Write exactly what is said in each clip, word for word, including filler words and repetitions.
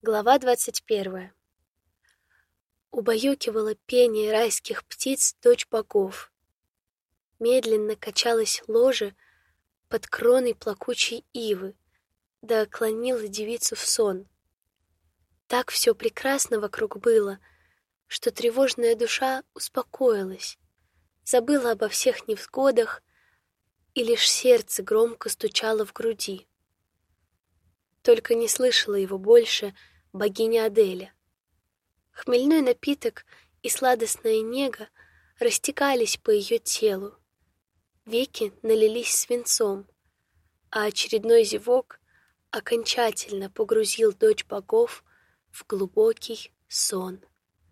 Глава двадцать первая. Убаюкивало пение райских птиц дочь богов. Медленно качалось ложе под кроной плакучей ивы, да клонила девицу в сон. Так все прекрасно вокруг было, что тревожная душа успокоилась, забыла обо всех невзгодах, и лишь сердце громко стучало в груди. Только не слышала его больше богиня Аделя. Хмельной напиток и сладостная нега растекались по ее телу. Веки налились свинцом, а очередной зевок окончательно погрузил дочь богов в глубокий сон.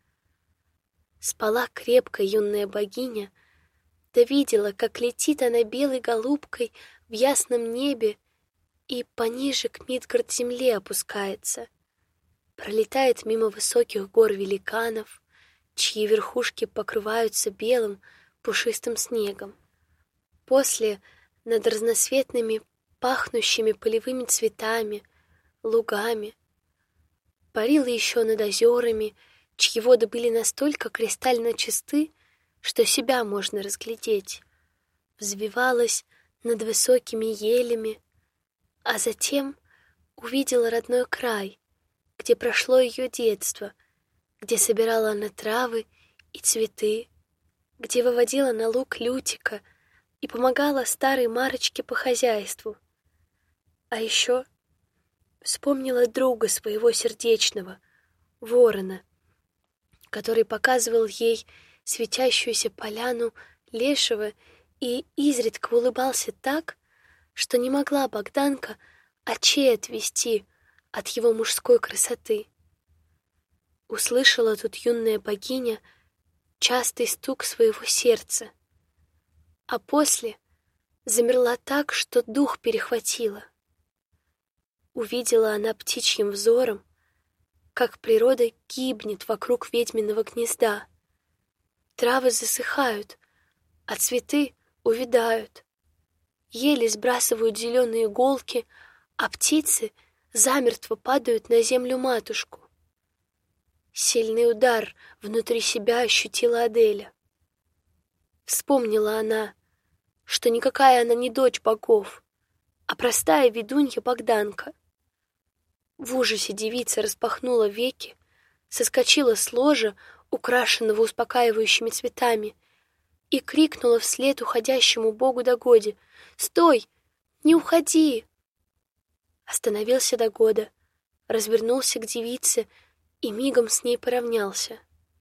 Спала крепко юная богиня, да видела, как летит она белой голубкой в ясном небе и пониже к Мидгард-земле опускается. Пролетает мимо высоких гор великанов, чьи верхушки покрываются белым пушистым снегом. После над разноцветными пахнущими полевыми цветами, лугами. Парила еще над озерами, чьи воды были настолько кристально чисты, что себя можно разглядеть. Взвивалась над высокими елями, а затем увидела родной край, где прошло ее детство, где собирала она травы и цветы, где выводила на луг Лютика и помогала старой Марочке по хозяйству. А еще вспомнила друга своего сердечного, ворона, который показывал ей светящуюся поляну лешего и изредка улыбался так, что не могла Богданка очей отвести от его мужской красоты. Услышала тут юная богиня частый стук своего сердца, а после замерла так, что дух перехватило. Увидела она птичьим взором, как природа гибнет вокруг ведьминого гнезда. Травы засыхают, а цветы увядают. Ели сбрасывают зеленые иголки, а птицы замертво падают на землю матушку. Сильный удар внутри себя ощутила Аделя. Вспомнила она, что никакая она не дочь богов, а простая ведунья Богданка. В ужасе девица распахнула веки, соскочила с ложа, украшенного успокаивающими цветами, и крикнула вслед уходящему богу Дагоде: «Стой! Не уходи!» Остановился Дагода, развернулся к девице и мигом с ней поравнялся.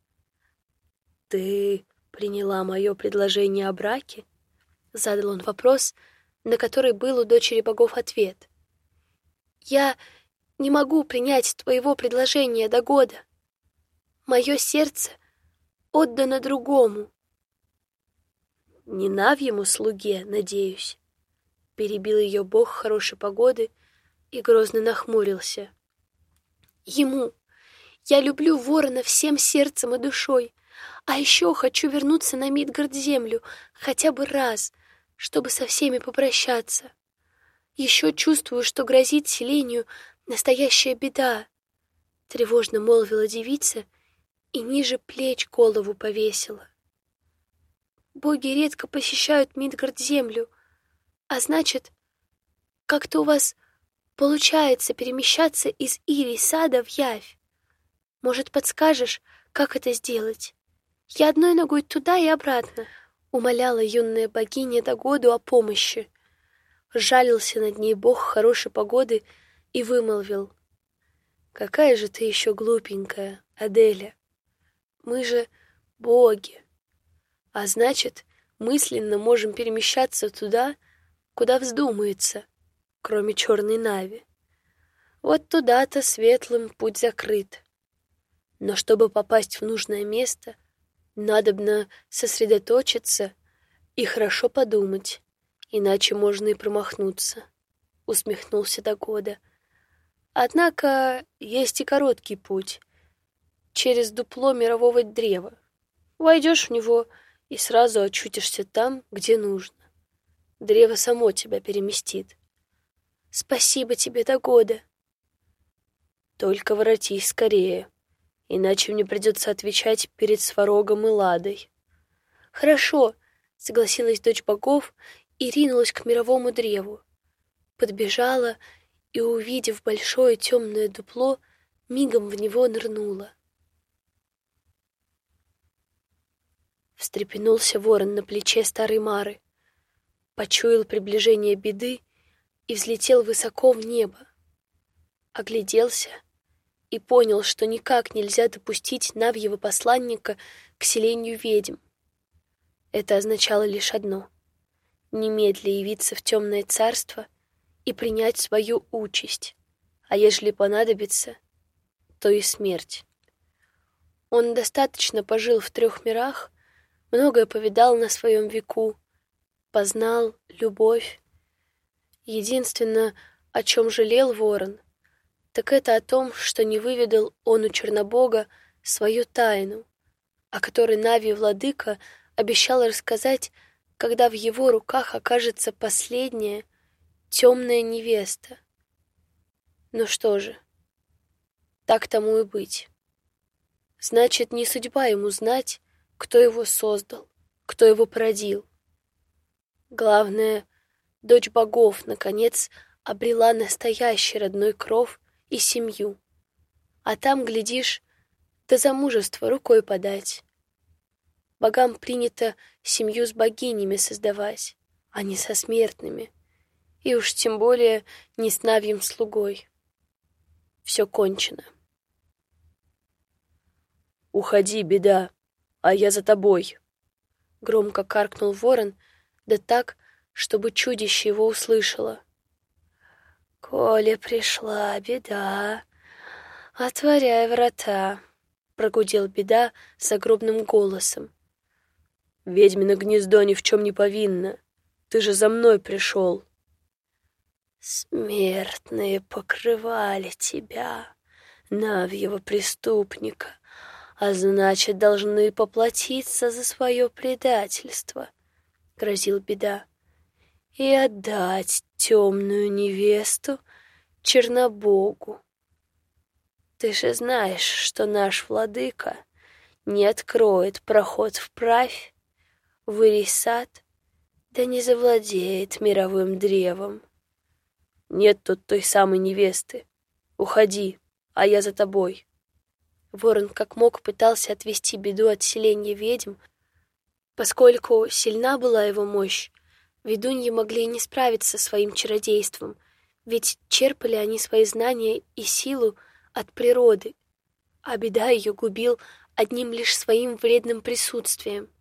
«Ты приняла мое предложение о браке?» — задал он вопрос, на который был у дочери богов ответ. «Я не могу принять твоего предложения, Дагода. Мое сердце отдано другому». «Не Навьему слуге, надеюсь?» — перебил ее бог хорошей погоды и грозно нахмурился. «Ему. Я люблю ворона всем сердцем и душой, а еще хочу вернуться на Мидгард-землю хотя бы раз, чтобы со всеми попрощаться. Еще чувствую, что грозит селению настоящая беда», — тревожно молвила девица и ниже плеч голову повесила. «Боги редко посещают Мидгард-землю, а значит, как-то у вас получается перемещаться из Ирий-сада в Явь. Может, подскажешь, как это сделать? Я одной ногой туда и обратно», — умоляла юная богиня Дагоду о помощи. Жалился над ней бог хорошей погоды и вымолвил: «Какая же ты еще глупенькая, Аделя. Мы же боги, а значит, мысленно можем перемещаться туда, куда вздумается, кроме черной Нави. Вот туда-то светлым путь закрыт. Но чтобы попасть в нужное место, надобно сосредоточиться и хорошо подумать, иначе можно и промахнуться», — усмехнулся Дагода. «Однако есть и короткий путь через дупло мирового древа. Войдешь в него и сразу очутишься там, где нужно. Древо само тебя переместит». «Спасибо тебе, Дагода». Только воротись скорее, иначе мне придется отвечать перед Сварогом и Ладой. Хорошо, согласилась дочь богов и ринулась к мировому древу. Подбежала и, увидев большое темное дупло, мигом в него нырнула. Встрепенулся ворон на плече старой Мары, почуял приближение беды и взлетел высоко в небо. Огляделся и понял, что никак нельзя допустить Навьего посланника к селению ведьм. Это означало лишь одно — немедля явиться в темное царство и принять свою участь, а ежели понадобится, то и смерть. Он достаточно пожил в трех мирах, многое повидал на своем веку, познал любовь. Единственное, о чем жалел ворон, так это о том, что не выведал он у Чернобога свою тайну, о которой Нави-владыка обещал рассказать, когда в его руках окажется последняя темная невеста. Ну что же, так тому и быть. Значит, не судьба ему знать, кто его создал, кто его породил. Главное, дочь богов, наконец, обрела настоящий родной кров и семью. А там, глядишь, до замужества рукой подать. Богам принято семью с богинями создавать, а не со смертными. И уж тем более не с Навьим слугой. Все кончено. «Уходи, беда, а я за тобой!» Громко каркнул ворон, да так, чтобы чудище его услышало. «Коли пришла беда, отворяй врата», — прогудел беда загробным голосом. «Ведьмино гнездо ни в чем не повинно. Ты же за мной пришел». «Смертные покрывали тебя, Навьего преступника, а значит, должны поплатиться за свое предательство», — грозил беда, «и отдать темную невесту Чернобогу. Ты же знаешь, что наш владыка не откроет проход вправь, в Ирий сад, да не завладеет мировым древом». «Нет тут той самой невесты. Уходи, а я за тобой». Ворон как мог пытался отвести беду от селения ведьм. Поскольку сильна была его мощь, ведуньи могли и не справиться со своим чародейством, ведь черпали они свои знания и силу от природы, а беда ее губил одним лишь своим вредным присутствием.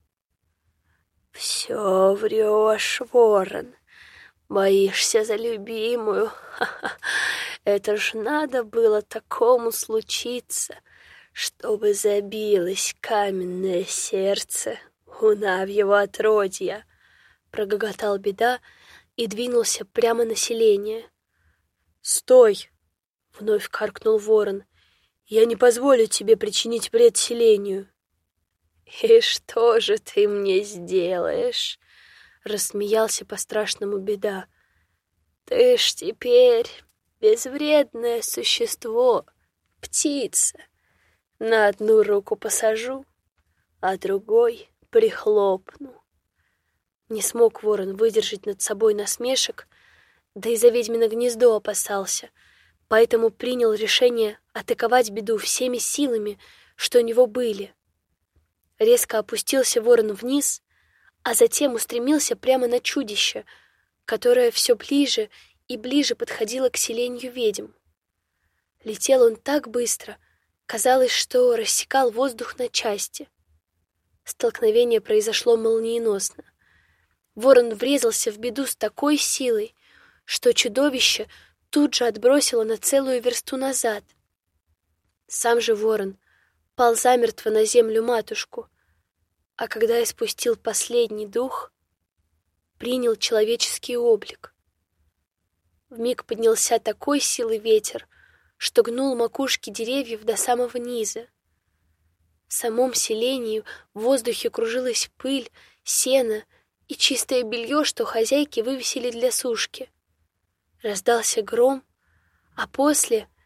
«Все врешь, ворон. Боишься за любимую? Ха-ха. Это ж надо было такому случиться, чтобы забилось каменное сердце у Навьего отродья», — прогоготал беда и двинулся прямо на селение. «Стой!» — вновь каркнул ворон. «Я не позволю тебе причинить вред селению». «И что же ты мне сделаешь?» — рассмеялся по-страшному беда. «Ты ж теперь безвредное существо, птица. На одну руку посажу, а другой прихлопну». Не смог ворон выдержать над собой насмешек, да и за ведьмино гнездо опасался, поэтому принял решение атаковать беду всеми силами, что у него были. Резко опустился ворон вниз, а затем устремился прямо на чудище, которое все ближе и ближе подходило к селению ведьм. Летел он так быстро, казалось, что рассекал воздух на части. Столкновение произошло молниеносно. Ворон врезался в беду с такой силой, что чудовище тут же отбросило на целую версту назад. Сам же ворон пал замертво на землю матушку, а когда испустил последний дух, принял человеческий облик. Вмиг поднялся такой силы ветер, что гнул макушки деревьев до самого низа. В самом селении в воздухе кружилась пыль, сено и чистое белье, что хозяйки вывесили для сушки. Раздался гром, а после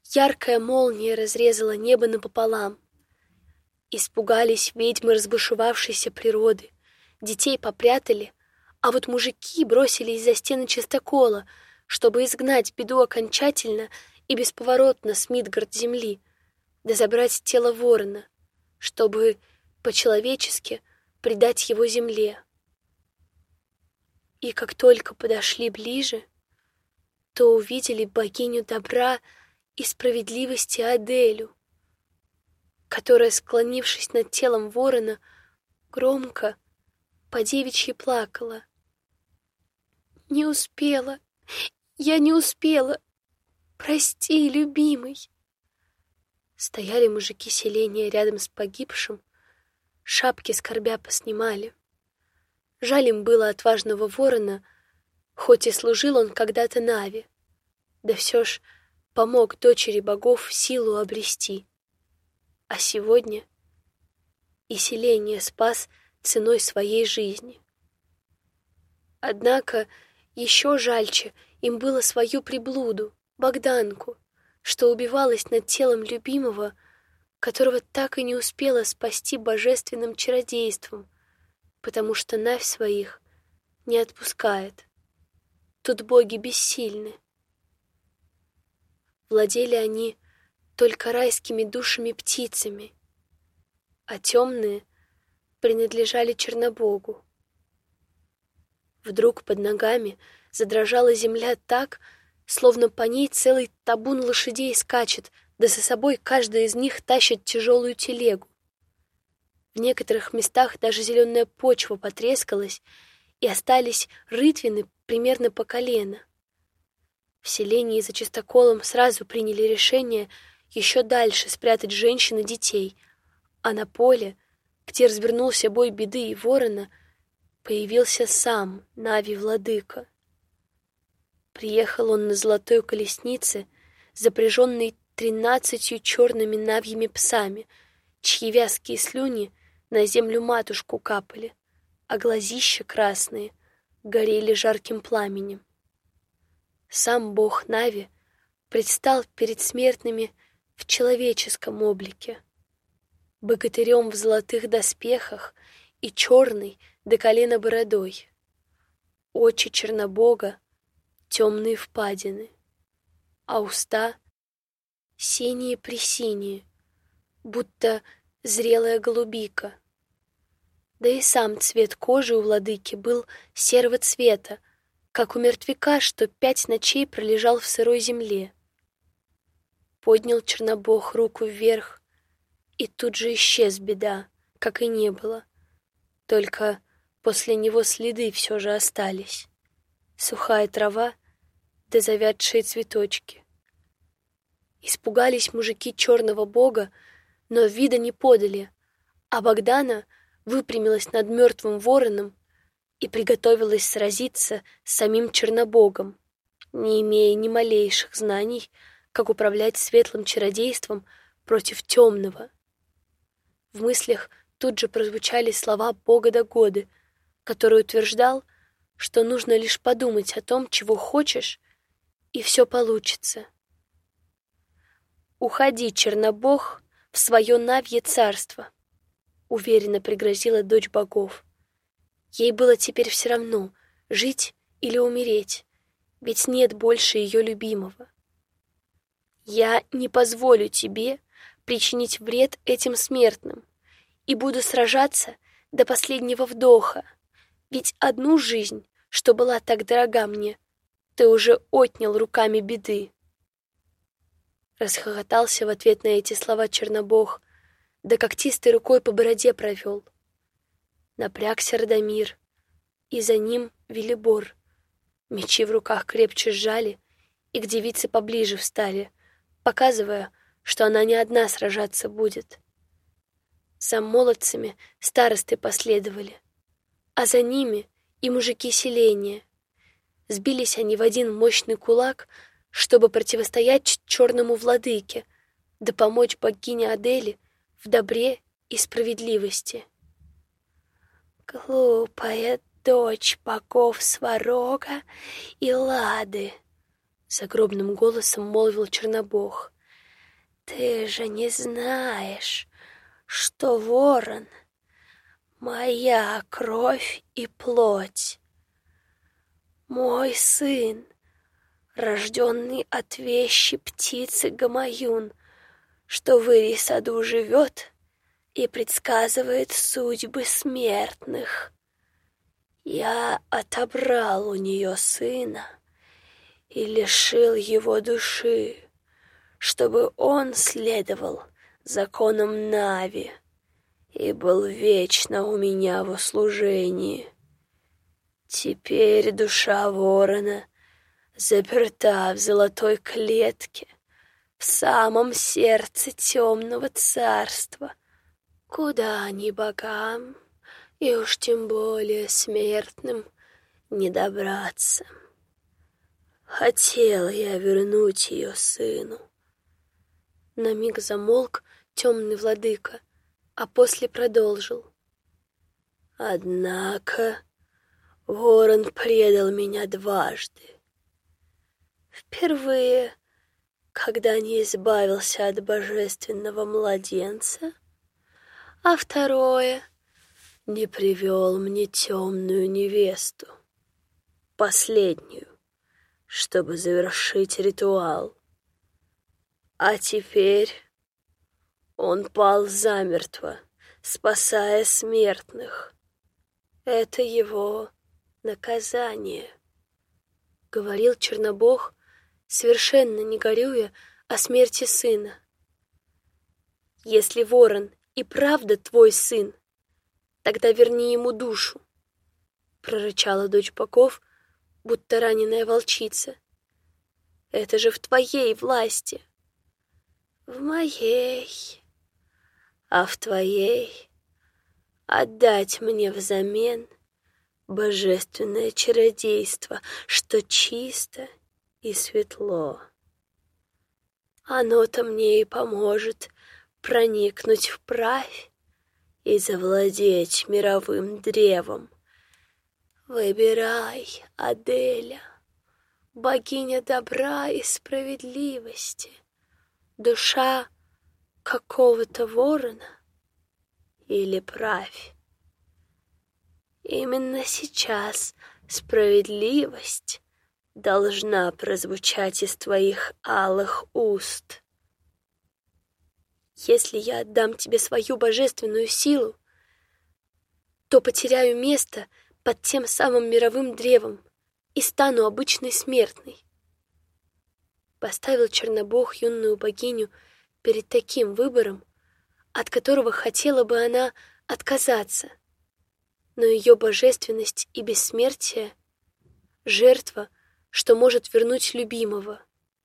Яркая молния разрезала небо напополам. Испугались ведьмы разбушевавшейся природы. Детей попрятали, а вот мужики бросились за стены чистокола, чтобы изгнать беду окончательно и бесповоротно с Мидгард земли, да забрать тело ворона, чтобы по-человечески предать его земле. И как только подошли ближе, то увидели богиню добра и справедливости Аделю, которая, склонившись над телом ворона, громко по девичьи плакала. «Не успела, я не успела, прости, любимый!» Стояли мужики селения рядом с погибшим, шапки скорбя поснимали. Жаль им было отважного ворона, хоть и служил он когда-то Нави, да все ж помог дочери богов силу обрести. А сегодня и селение спас ценой своей жизни. Однако еще жальче им было свою приблуду, Богданку, что убивалась над телом любимого, которого так и не успела спасти божественным чародейством, потому что Навь своих не отпускает. Тут боги бессильны. Владели они только райскими душами-птицами, а темные принадлежали Чернобогу. Вдруг под ногами задрожала земля так, словно по ней целый табун лошадей скачет, да за собой каждая из них тащит тяжелую телегу. В некоторых местах даже зеленая почва потрескалась, и остались рытвины примерно по колено. В селении за чистоколом сразу приняли решение еще дальше спрятать женщин и детей, а на поле, где развернулся бой беды и ворона, появился сам Нави-владыка. Приехал он на золотой колеснице, запряженной тринадцатью черными навьими псами, чьи вязкие слюни на землю матушку капали, а глазища красные горели жарким пламенем. Сам бог Нави предстал перед смертными в человеческом облике, богатырем в золотых доспехах и черной до колена бородой. Очи Чернобога — темные впадины, а уста — синие-пресиние, будто зрелая голубика. Да и сам цвет кожи у владыки был серого цвета, как у мертвяка, что пять ночей пролежал в сырой земле. Поднял Чернобог руку вверх, и тут же исчез беда, как и не было. Только после него следы все же остались. Сухая трава да завядшие цветочки. Испугались мужики черного бога, но вида не подали, а Богдана выпрямилась над мертвым вороном и приготовилась сразиться с самим Чернобогом, не имея ни малейших знаний, как управлять светлым чародейством против темного. В мыслях тут же прозвучали слова бога Дагоды, который утверждал, что нужно лишь подумать о том, чего хочешь, и все получится. «Уходи, Чернобог, в свое Навье царство», — уверенно пригрозила дочь богов. Ей было теперь все равно, жить или умереть, ведь нет больше ее любимого. «Я не позволю тебе причинить вред этим смертным и буду сражаться до последнего вдоха, ведь одну жизнь, что была так дорога мне, ты уже отнял руками беды». Расхохотался в ответ на эти слова Чернобог, да когтистой рукой по бороде провел. Напрягся Радомир, и за ним Велибор. Мечи в руках крепче сжали, и к девице поближе встали, показывая, что она не одна сражаться будет. За молодцами старосты последовали, а за ними и мужики селения. Сбились они в один мощный кулак, чтобы противостоять черному владыке, да помочь богине Адели в добре и справедливости. «Глупая дочь богов Сварога и Лады», — загробным голосом молвил Чернобог. Ты же не знаешь, что ворон — моя кровь и плоть. Мой сын, рожденный от вещи птицы Гамаюн, что в Ири саду живет и предсказывает судьбы смертных. Я отобрал у нее сына и лишил его души, чтобы он следовал законам Нави и был вечно у меня в услужении. Теперь душа ворона заперта в золотой клетке в самом сердце темного царства, куда ни богам и уж тем более смертным не добраться. Хотел я вернуть ее сыну. На миг замолк темный владыка, а после продолжил. Однако ворон предал меня дважды. Впервые, когда не избавился от божественного младенца, а второе — не привел мне темную невесту, последнюю, чтобы завершить ритуал. А теперь он пал замертво, спасая смертных. Это его наказание, — говорил Чернобог, совершенно не горюя о смерти сына. Если ворон и правда твой сын, тогда верни ему душу, — прорычала дочь богов, будто раненая волчица. Это же в твоей власти. В моей, а в твоей отдать мне взамен божественное чародейство, что чисто и светло. Оно-то мне и поможет проникнуть вправь и завладеть мировым древом. Выбирай, Аделя, богиня добра и справедливости, душа какого-то ворона или правь. Именно сейчас справедливость должна прозвучать из твоих алых уст. Если я отдам тебе свою божественную силу, то потеряю место под тем самым мировым древом и стану обычной смертной. Поставил Чернобог юную богиню перед таким выбором, от которого хотела бы она отказаться. Но ее божественность и бессмертие — жертва, что может вернуть любимого.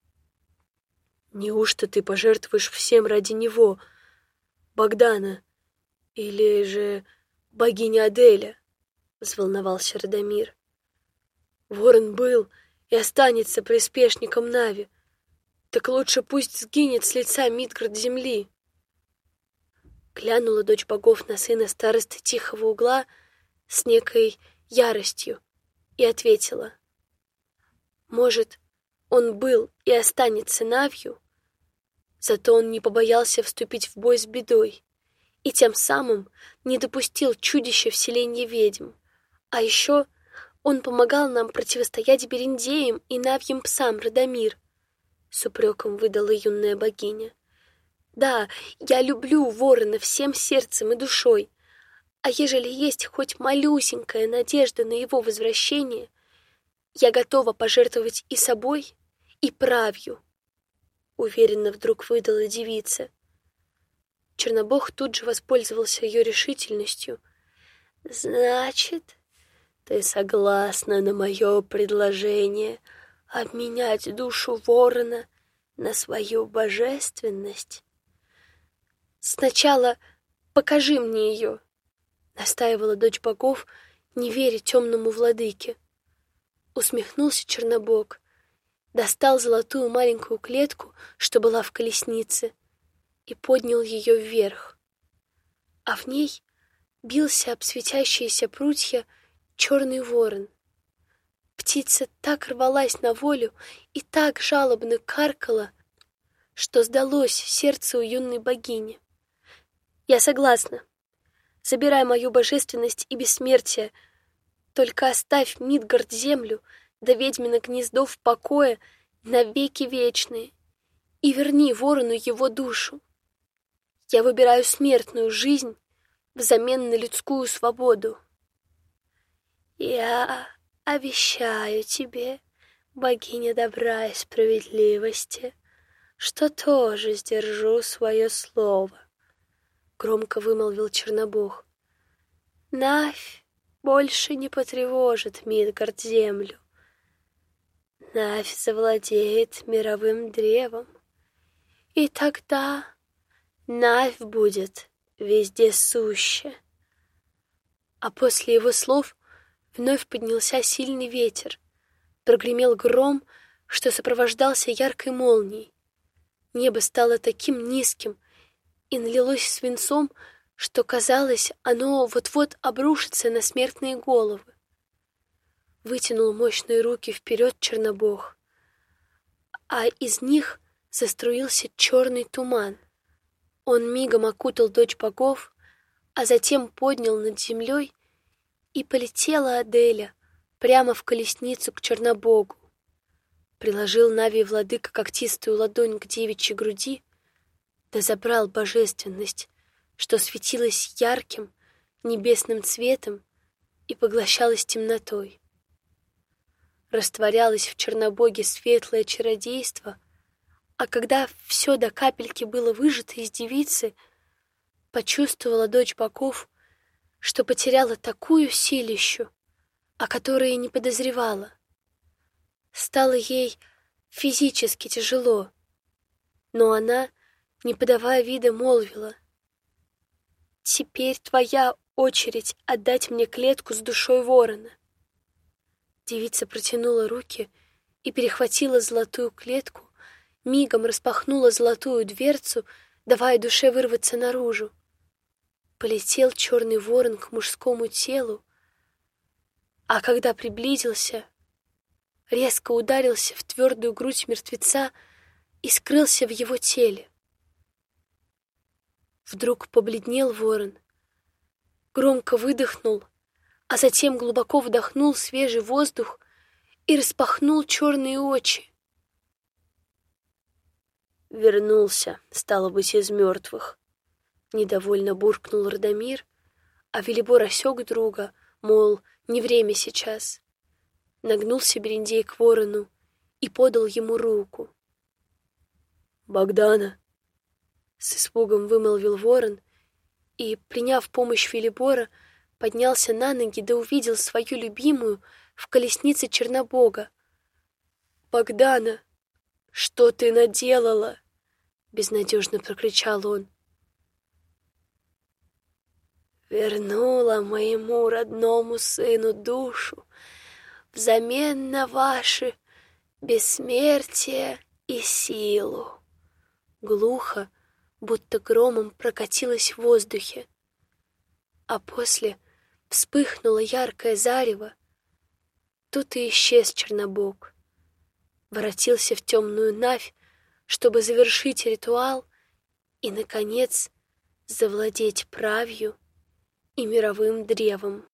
Неужто ты пожертвуешь всем ради него, Богдана, или же богиня Аделя? — взволновался Радомир. Ворон был и останется приспешником Нави. Так лучше пусть сгинет с лица Мидгард земли. Глянула дочь богов на сына старосты тихого угла с некой яростью и ответила. Может, он был и останется Навью, зато он не побоялся вступить в бой с бедой и тем самым не допустил чудища вселения ведьм. А еще он помогал нам противостоять берендеям и навьим псам, Радомир, — с упреком выдала юная богиня. Да, я люблю ворона всем сердцем и душой, а ежели есть хоть малюсенькая надежда на его возвращение, я готова пожертвовать и собой, и правью, — уверенно вдруг выдала девица. Чернобог тут же воспользовался ее решительностью. Значит, ты согласна на мое предложение обменять душу ворона на свою божественность? Сначала покажи мне ее, — настаивала дочь богов, не веря темному владыке. Усмехнулся Чернобог, достал золотую маленькую клетку, что была в колеснице, и поднял ее вверх. А в ней бился об светящиеся прутья черный ворон. Птица так рвалась на волю и так жалобно каркала, что сдалось сердцу юной богини. Я согласна. Забирай мою божественность и бессмертие. Только оставь Мидгард землю, да ведьмино гнездо в покое навеки вечные, и верни ворону его душу. Я выбираю смертную жизнь взамен на людскую свободу. Я обещаю тебе, богиня добра и справедливости, что тоже сдержу свое слово, — громко вымолвил Чернобог. Навь больше не потревожит Мидгард землю. Навь завладеет мировым древом, и тогда Навь будет везде суща. А после его слов вновь поднялся сильный ветер, прогремел гром, что сопровождался яркой молнией. Небо стало таким низким и налилось свинцом, что, казалось, оно вот-вот обрушится на смертные головы. Вытянул мощные руки вперед Чернобог, а из них заструился черный туман. Он мигом окутал дочь богов, а затем поднял над землей, и полетела Аделя прямо в колесницу к Чернобогу. Приложил Навий владыка когтистую ладонь к девичьей груди, да забрал божественность, что светилась ярким небесным цветом и поглощалась темнотой. Растворялось в Чернобоге светлое чародейство, а когда все до капельки было выжато из девицы, почувствовала дочь богов, что потеряла такую силищу, о которой и не подозревала. Стало ей физически тяжело, но она, не подавая вида, молвила: «Теперь твоя очередь отдать мне клетку с душой ворона». Девица протянула руки и перехватила золотую клетку, мигом распахнула золотую дверцу, давая душе вырваться наружу. Полетел черный ворон к мужскому телу, а когда приблизился, резко ударился в твердую грудь мертвеца и скрылся в его теле. Вдруг побледнел ворон, громко выдохнул, а затем глубоко вдохнул свежий воздух и распахнул черные очи. Вернулся, стало быть, из мертвых. Недовольно буркнул Радомир, а Велибор осек друга, мол, не время сейчас. Нагнулся Берендей к ворону и подал ему руку. «Богдана!» — с испугом вымолвил ворон и, приняв помощь Велибора, поднялся на ноги да увидел свою любимую в колеснице Чернобога. «Богдана, что ты наделала?» — безнадежно прокричал он. «Вернула моему родному сыну душу взамен на ваши бессмертие и силу». Глухо, будто громом прокатилось в воздухе, а после вспыхнуло яркое зарево. Тут и исчез Чернобог, воротился в темную Навь, чтобы завершить ритуал и, наконец, завладеть правью и мировым древом.